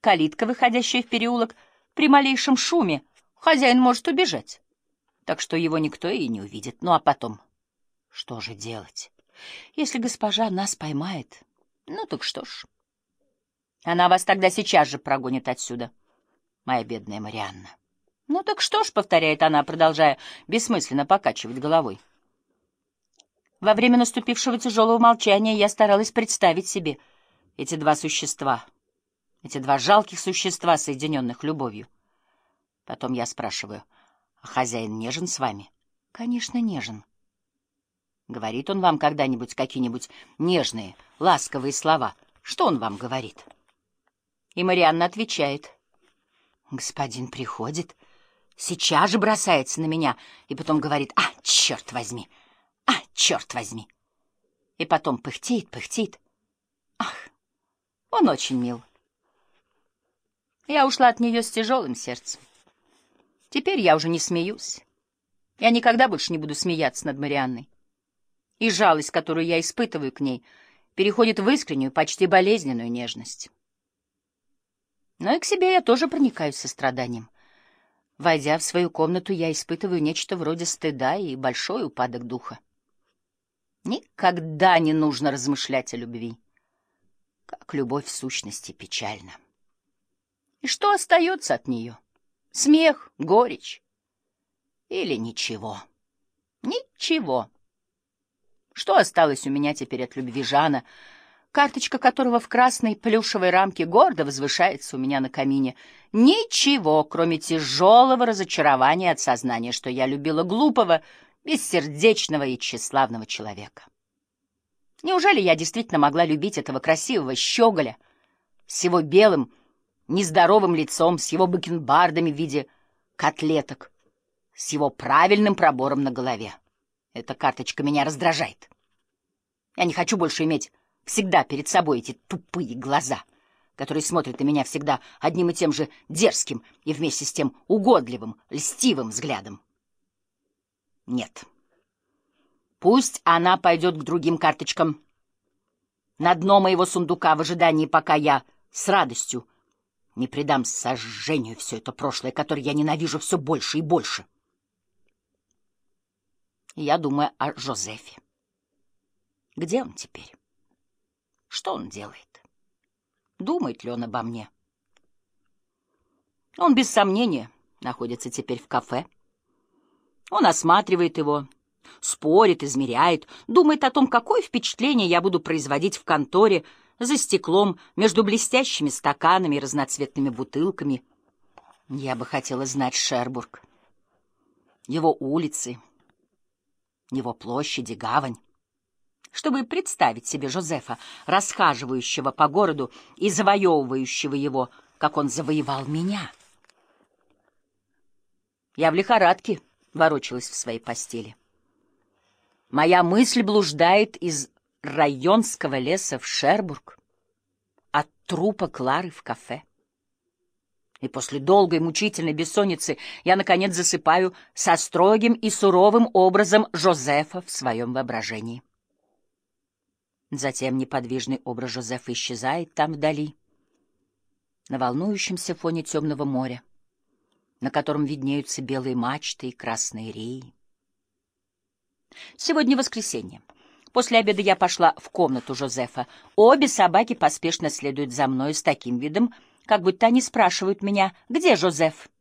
калитка, выходящая в переулок. При малейшем шуме хозяин может убежать, так что его никто и не увидит. Ну а потом, что же делать? Если госпожа нас поймает, ну так что ж. Она вас тогда сейчас же прогонит отсюда, моя бедная Марианна. Ну так что ж, — повторяет она, продолжая бессмысленно покачивать головой. Во время наступившего тяжелого молчания я старалась представить себе эти два существа, эти два жалких существа, соединенных любовью. Потом я спрашиваю: а хозяин нежен с вами? Конечно, нежен. Говорит он вам когда-нибудь какие-нибудь нежные, ласковые слова? Что он вам говорит? И Марианна отвечает: господин приходит, сейчас же бросается на меня, и потом говорит: а, черт возьми! А, черт возьми! И потом пыхтит, пыхтит. Ах, он очень мил. Я ушла от нее с тяжелым сердцем. Теперь я уже не смеюсь. Я никогда больше не буду смеяться над Марианной. И жалость, которую я испытываю к ней, переходит в искреннюю, почти болезненную нежность. Но и к себе я тоже проникаюсь состраданием. Войдя в свою комнату, я испытываю нечто вроде стыда и большой упадок духа. Никогда не нужно размышлять о любви, как любовь в сущности печальна. И что остается от нее? Смех, горечь или ничего? Ничего. Что осталось у меня теперь от любви Жана, карточка которого в красной плюшевой рамке гордо возвышается у меня на камине? Ничего, кроме тяжелого разочарования от сознания, что я любила глупого, бессердечного и тщеславного человека. Неужели я действительно могла любить этого красивого щеголя с его белым, нездоровым лицом, с его бакенбардами в виде котлеток, с его правильным пробором на голове? Эта карточка меня раздражает. Я не хочу больше иметь всегда перед собой эти тупые глаза, которые смотрят на меня всегда одним и тем же дерзким и вместе с тем угодливым, льстивым взглядом. Нет. Пусть она пойдет к другим карточкам, на дно моего сундука, в ожидании, пока я с радостью не предам сожжению все это прошлое, которое я ненавижу все больше и больше. И я думаю о Жозефе. Где он теперь? Что он делает? Думает ли он обо мне? Он, без сомнения, находится теперь в кафе. Он осматривает его, спорит, измеряет, думает о том, какое впечатление я буду производить в конторе, за стеклом, между блестящими стаканами и разноцветными бутылками. Я бы хотела знать Шербург, его улицы, его площади, гавань, чтобы представить себе Жозефа, расхаживающего по городу и завоевывающего его, как он завоевал меня. Я в лихорадке ворочалась в своей постели. Моя мысль блуждает из районского леса в Шербург, от трупа Клары в кафе. И после долгой мучительной бессонницы я, наконец, засыпаю со строгим и суровым образом Жозефа в своем воображении. Затем неподвижный образ Жозефа исчезает там вдали, на волнующемся фоне темного моря, на котором виднеются белые мачты и красные реи. Сегодня воскресенье. После обеда я пошла в комнату Жозефа. Обе собаки поспешно следуют за мной с таким видом, как будто они спрашивают меня: где Жозеф?